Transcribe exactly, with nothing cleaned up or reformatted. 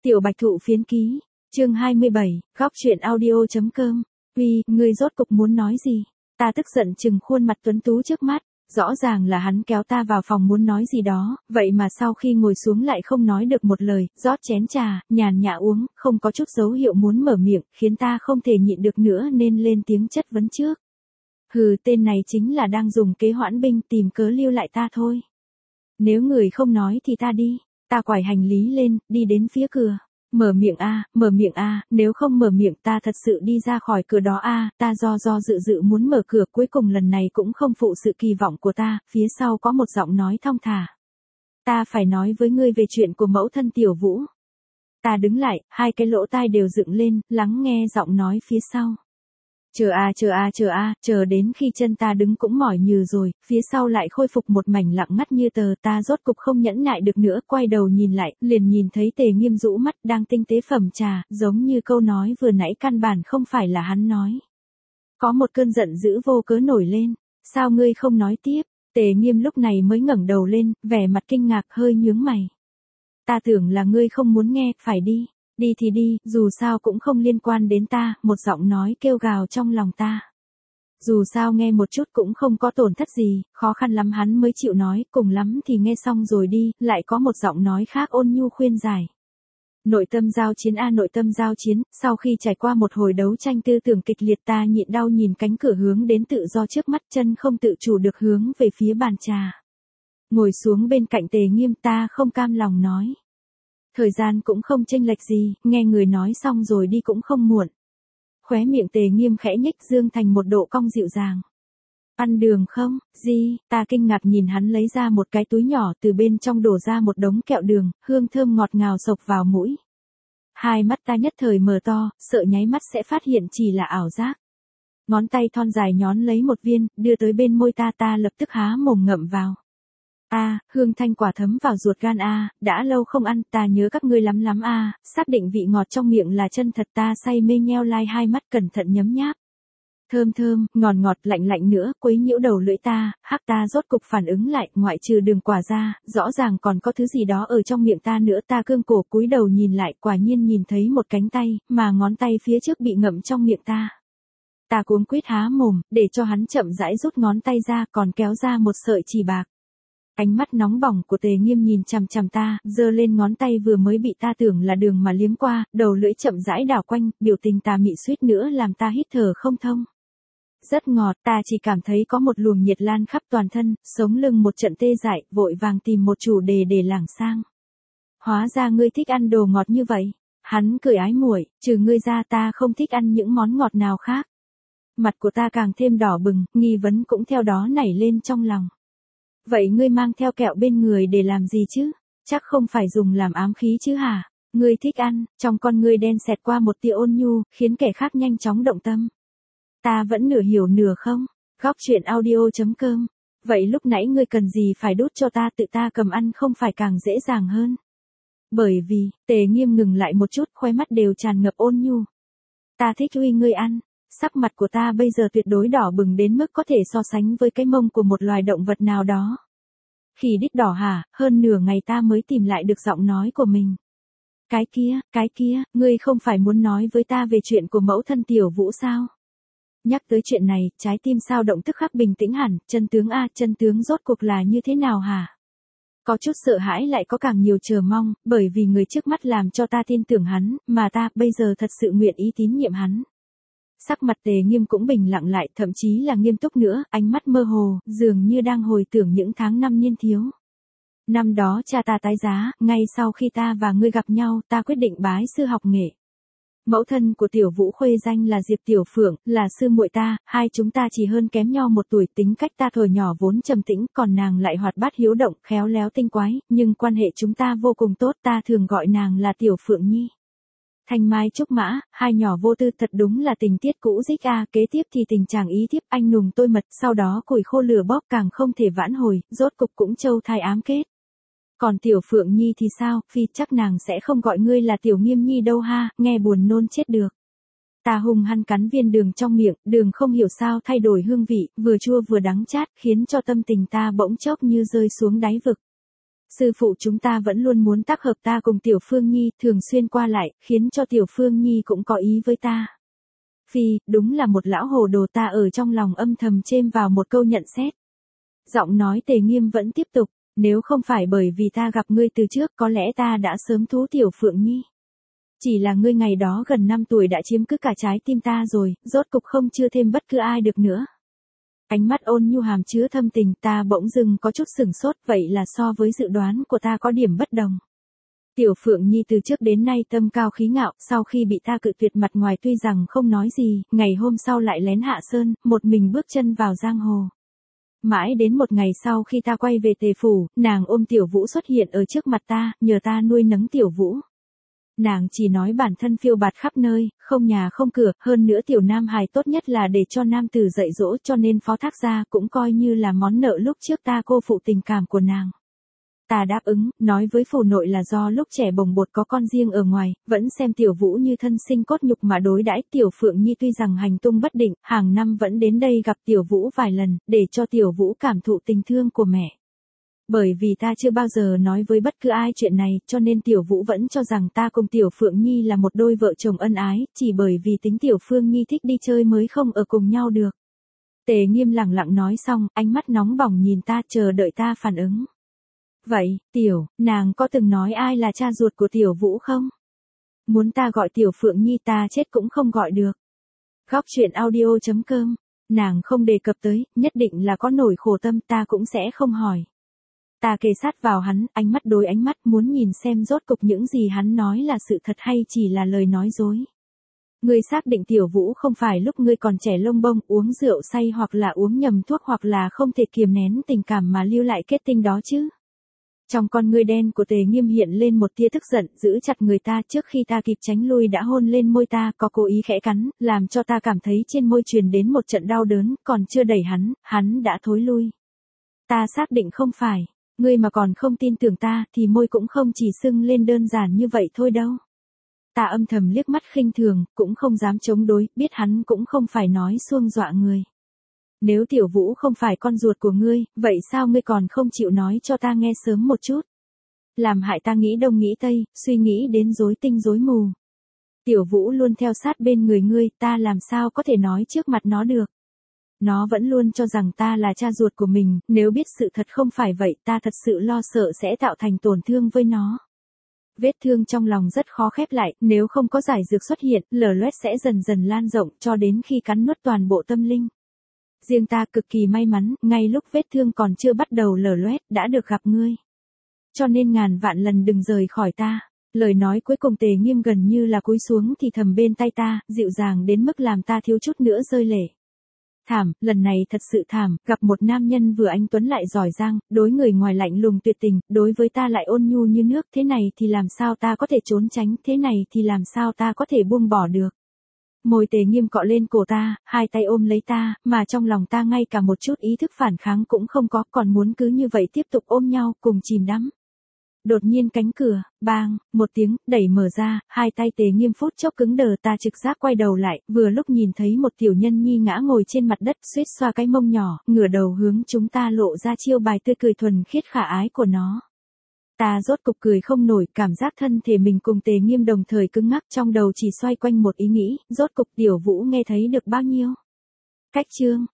Tiểu Bạch Thụ phiến ký, chương hai mươi bảy, góc chuyện audio.com. Uy, ngươi rốt cục muốn nói gì? Ta tức giận chừng khuôn mặt tuấn tú trước mắt, rõ ràng là hắn kéo ta vào phòng muốn nói gì đó, vậy mà sau khi ngồi xuống lại không nói được một lời, rót chén trà, nhàn nhã uống, không có chút dấu hiệu muốn mở miệng, khiến ta không thể nhịn được nữa nên lên tiếng chất vấn trước. Hừ, tên này chính là đang dùng kế hoãn binh tìm cớ lưu lại ta thôi. Nếu người không nói thì ta đi. Ta quải hành lý lên, đi đến phía cửa. Mở miệng a, mở miệng a, nếu không mở miệng ta thật sự đi ra khỏi cửa đó a, ta do do dự dự muốn mở cửa, cuối cùng lần này cũng không phụ sự kỳ vọng của ta, phía sau có một giọng nói thong thả. Ta phải nói với ngươi về chuyện của mẫu thân Tiểu Vũ. Ta đứng lại, hai cái lỗ tai đều dựng lên, lắng nghe giọng nói phía sau. Chờ a chờ a chờ a, chờ đến khi chân ta đứng cũng mỏi nhừ rồi, phía sau lại khôi phục một mảnh lặng ngắt như tờ, ta rốt cục không nhẫn nại được nữa, quay đầu nhìn lại, liền nhìn thấy Tề Nghiêm rũ mắt đang tinh tế phẩm trà, giống như câu nói vừa nãy căn bản không phải là hắn nói. Có một cơn giận dữ vô cớ nổi lên, sao ngươi không nói tiếp? Tề Nghiêm lúc này mới ngẩng đầu lên, vẻ mặt kinh ngạc hơi nhướng mày. Ta tưởng là ngươi không muốn nghe, phải đi. Đi thì đi, dù sao cũng không liên quan đến ta, một giọng nói kêu gào trong lòng ta. Dù sao nghe một chút cũng không có tổn thất gì, khó khăn lắm hắn mới chịu nói, cùng lắm thì nghe xong rồi đi, lại có một giọng nói khác ôn nhu khuyên giải. Nội tâm giao chiến a nội tâm giao chiến, sau khi trải qua một hồi đấu tranh tư tưởng kịch liệt ta nhịn đau nhìn cánh cửa hướng đến tự do trước mắt, chân không tự chủ được hướng về phía bàn trà. Ngồi xuống bên cạnh Tề Nghiêm, ta không cam lòng nói. Thời gian cũng không chênh lệch gì, nghe người nói xong rồi đi cũng không muộn. Khóe miệng Tề Nghiêm khẽ nhếch dương thành một độ cong dịu dàng. Ăn đường không? Gì? Ta kinh ngạc nhìn hắn lấy ra một cái túi nhỏ, từ bên trong đổ ra một đống kẹo đường, hương thơm ngọt ngào xộc vào mũi. Hai mắt ta nhất thời mở to, sợ nháy mắt sẽ phát hiện chỉ là ảo giác. Ngón tay thon dài nhón lấy một viên, đưa tới bên môi ta, ta lập tức há mồm ngậm vào. A, à, hương thanh quả thấm vào ruột gan a, à, đã lâu không ăn, ta nhớ các ngươi lắm lắm a, à, xác định vị ngọt trong miệng là chân thật, ta say mê nheo lai hai mắt cẩn thận nhấm nháp. Thơm thơm, ngọt ngọt lạnh lạnh nữa, quấy nhiễu đầu lưỡi ta, hắc ta rốt cục phản ứng lại, ngoại trừ đường quả ra, rõ ràng còn có thứ gì đó ở trong miệng ta nữa, ta cương cổ cúi đầu nhìn lại, quả nhiên nhìn thấy một cánh tay, mà ngón tay phía trước bị ngậm trong miệng ta. Ta cuống quýt há mồm, để cho hắn chậm rãi rút ngón tay ra, còn kéo ra một sợi chỉ bạc. Ánh mắt nóng bỏng của Tề Nghiêm nhìn chằm chằm ta, giơ lên ngón tay vừa mới bị ta tưởng là đường mà liếm qua, đầu lưỡi chậm rãi đảo quanh, biểu tình tà mị suýt nữa làm ta hít thở không thông. Rất ngọt, ta chỉ cảm thấy có một luồng nhiệt lan khắp toàn thân, sống lưng một trận tê dại, vội vàng tìm một chủ đề để lảng sang. Hóa ra ngươi thích ăn đồ ngọt như vậy. Hắn cười ái muội, trừ ngươi ra ta không thích ăn những món ngọt nào khác. Mặt của ta càng thêm đỏ bừng, nghi vấn cũng theo đó nảy lên trong lòng. Vậy ngươi mang theo kẹo bên người để làm gì chứ? Chắc không phải dùng làm ám khí chứ hả? Ngươi thích ăn, trong con ngươi đen xẹt qua một tia ôn nhu, khiến kẻ khác nhanh chóng động tâm. Ta vẫn nửa hiểu nửa không? Góc chuyện audio.com. Vậy lúc nãy ngươi cần gì phải đút cho ta, tự ta cầm ăn không phải càng dễ dàng hơn? Bởi vì, Tề Nghiêm ngừng lại một chút, khóe mắt đều tràn ngập ôn nhu. Ta thích uy ngươi ăn. Sắc mặt của ta bây giờ tuyệt đối đỏ bừng đến mức có thể so sánh với cái mông của một loài động vật nào đó. Khỉ đít đỏ hả, hơn nửa ngày ta mới tìm lại được giọng nói của mình. Cái kia, cái kia, ngươi không phải muốn nói với ta về chuyện của mẫu thân Tiểu Vũ sao? Nhắc tới chuyện này, trái tim sao động tức khắc bình tĩnh hẳn, chân tướng a, chân tướng rốt cuộc là như thế nào hả? Có chút sợ hãi lại có càng nhiều chờ mong, bởi vì người trước mắt làm cho ta tin tưởng hắn, mà ta bây giờ thật sự nguyện ý tín nhiệm hắn. Sắc mặt Tề Nghiêm cũng bình lặng lại, thậm chí là nghiêm túc nữa, ánh mắt mơ hồ, dường như đang hồi tưởng những tháng năm niên thiếu. Năm đó cha ta tái giá, ngay sau khi ta và ngươi gặp nhau, ta quyết định bái sư học nghệ. Mẫu thân của Tiểu Vũ khuê danh là Diệp Tiểu Phượng, là sư muội ta, hai chúng ta chỉ hơn kém nhau một tuổi, tính cách ta thuở nhỏ vốn trầm tĩnh, còn nàng lại hoạt bát hiếu động, khéo léo tinh quái, nhưng quan hệ chúng ta vô cùng tốt, ta thường gọi nàng là Tiểu Phượng Nhi. Thanh mai trúc mã, hai nhỏ vô tư, thật đúng là tình tiết cũ dích a, kế tiếp thì tình chàng ý thiếp anh nùng tôi mật, sau đó củi khô lửa bóp càng không thể vãn hồi, rốt cục cũng châu thai ám kết. Còn Tiểu Phượng Nhi thì sao, phi chắc nàng sẽ không gọi ngươi là Tiểu Nghiêm Nhi đâu ha, nghe buồn nôn chết được. Ta hung hăng cắn viên đường trong miệng, đường không hiểu sao thay đổi hương vị, vừa chua vừa đắng chát, khiến cho tâm tình ta bỗng chốc như rơi xuống đáy vực. Sư phụ chúng ta vẫn luôn muốn tác hợp ta cùng Tiểu Phương Nhi, thường xuyên qua lại, khiến cho Tiểu Phương Nhi cũng có ý với ta. Phi, đúng là một lão hồ đồ, ta ở trong lòng âm thầm chêm vào một câu nhận xét. Giọng nói Tề Nghiêm vẫn tiếp tục, nếu không phải bởi vì ta gặp ngươi từ trước có lẽ ta đã sớm thú Tiểu Phượng Nhi. Chỉ là ngươi ngày đó gần năm tuổi đã chiếm cứ cả trái tim ta rồi, rốt cục không chưa thêm bất cứ ai được nữa. Ánh mắt ôn nhu hàm chứa thâm tình, ta bỗng dưng có chút sửng sốt, vậy là so với dự đoán của ta có điểm bất đồng. Tiểu Phượng Nhi từ trước đến nay tâm cao khí ngạo, sau khi bị ta cự tuyệt mặt ngoài tuy rằng không nói gì, ngày hôm sau lại lén hạ sơn, một mình bước chân vào giang hồ. Mãi đến một ngày sau khi ta quay về Tề Phủ, nàng ôm Tiểu Vũ xuất hiện ở trước mặt ta, nhờ ta nuôi nấng Tiểu Vũ. Nàng chỉ nói bản thân phiêu bạt khắp nơi, không nhà không cửa, hơn nữa Tiểu Nam hài tốt nhất là để cho nam tử dạy dỗ, cho nên phó thác gia cũng coi như là món nợ lúc trước ta cô phụ tình cảm của nàng. Ta đáp ứng, nói với phủ nội là do lúc trẻ bồng bột có con riêng ở ngoài, vẫn xem Tiểu Vũ như thân sinh cốt nhục mà đối đãi. Tiểu Phượng Nhi tuy rằng hành tung bất định, hàng năm vẫn đến đây gặp Tiểu Vũ vài lần, để cho Tiểu Vũ cảm thụ tình thương của mẹ. Bởi vì ta chưa bao giờ nói với bất cứ ai chuyện này, cho nên Tiểu Vũ vẫn cho rằng ta cùng Tiểu Phượng Nhi là một đôi vợ chồng ân ái, chỉ bởi vì tính Tiểu Phương Nhi thích đi chơi mới không ở cùng nhau được. Tề Nghiêm lẳng lặng nói xong, ánh mắt nóng bỏng nhìn ta, chờ đợi ta phản ứng. Vậy, Tiểu, nàng có từng nói ai là cha ruột của Tiểu Vũ không? Muốn ta gọi Tiểu Phượng Nhi ta chết cũng không gọi được. Góc truyện audio chấm com, nàng không đề cập tới, nhất định là có nỗi khổ tâm, ta cũng sẽ không hỏi. Ta kề sát vào hắn, ánh mắt đối ánh mắt, muốn nhìn xem rốt cục những gì hắn nói là sự thật hay chỉ là lời nói dối. Ngươi xác định Tiểu Vũ không phải lúc ngươi còn trẻ lông bông, uống rượu say hoặc là uống nhầm thuốc hoặc là không thể kiềm nén tình cảm mà lưu lại kết tinh đó chứ? Trong con ngươi đen của Tề Nghiêm hiện lên một tia tức giận, giữ chặt người ta, trước khi ta kịp tránh lui đã hôn lên môi ta, có cố ý khẽ cắn, làm cho ta cảm thấy trên môi truyền đến một trận đau đớn, còn chưa đẩy hắn, hắn đã thối lui. Ta xác định không phải, ngươi mà còn không tin tưởng ta, thì môi cũng không chỉ sưng lên đơn giản như vậy thôi đâu. Ta âm thầm liếc mắt khinh thường, cũng không dám chống đối, biết hắn cũng không phải nói xuông dọa người. Nếu Tiểu Vũ không phải con ruột của ngươi, vậy sao ngươi còn không chịu nói cho ta nghe sớm một chút? Làm hại ta nghĩ đông nghĩ tây, suy nghĩ đến rối tinh rối mù. Tiểu Vũ luôn theo sát bên người ngươi, ta làm sao có thể nói trước mặt nó được? Nó vẫn luôn cho rằng ta là cha ruột của mình, nếu biết sự thật không phải vậy, ta thật sự lo sợ sẽ tạo thành tổn thương với nó. Vết thương trong lòng rất khó khép lại, nếu không có giải dược xuất hiện, lở loét sẽ dần dần lan rộng cho đến khi cắn nuốt toàn bộ tâm linh. Riêng ta cực kỳ may mắn, ngay lúc vết thương còn chưa bắt đầu lở loét, đã được gặp ngươi. Cho nên ngàn vạn lần đừng rời khỏi ta. Lời nói cuối cùng Tề Nghiêm gần như là cúi xuống thì thầm bên tai ta, dịu dàng đến mức làm ta thiếu chút nữa rơi lệ. Thảm, lần này thật sự thảm, gặp một nam nhân vừa anh tuấn lại giỏi giang, đối người ngoài lạnh lùng tuyệt tình, đối với ta lại ôn nhu như nước, thế này thì làm sao ta có thể trốn tránh, thế này thì làm sao ta có thể buông bỏ được. Môi Tề Nghiêm cọ lên cổ ta, hai tay ôm lấy ta, mà trong lòng ta ngay cả một chút ý thức phản kháng cũng không có, còn muốn cứ như vậy tiếp tục ôm nhau, cùng chìm đắm. Đột nhiên cánh cửa, bang, một tiếng, đẩy mở ra, hai tay Tề Nghiêm phút chốc cứng đờ, ta trực giác quay đầu lại, vừa lúc nhìn thấy một tiểu nhân nhi ngã ngồi trên mặt đất, suýt xoa cái mông nhỏ, ngửa đầu hướng chúng ta lộ ra chiêu bài tươi cười thuần khiết khả ái của nó. Ta rốt cục cười không nổi, cảm giác thân thể mình cùng Tề Nghiêm đồng thời cứng ngắc, trong đầu chỉ xoay quanh một ý nghĩ, rốt cục Tiểu Vũ nghe thấy được bao nhiêu. Cách chương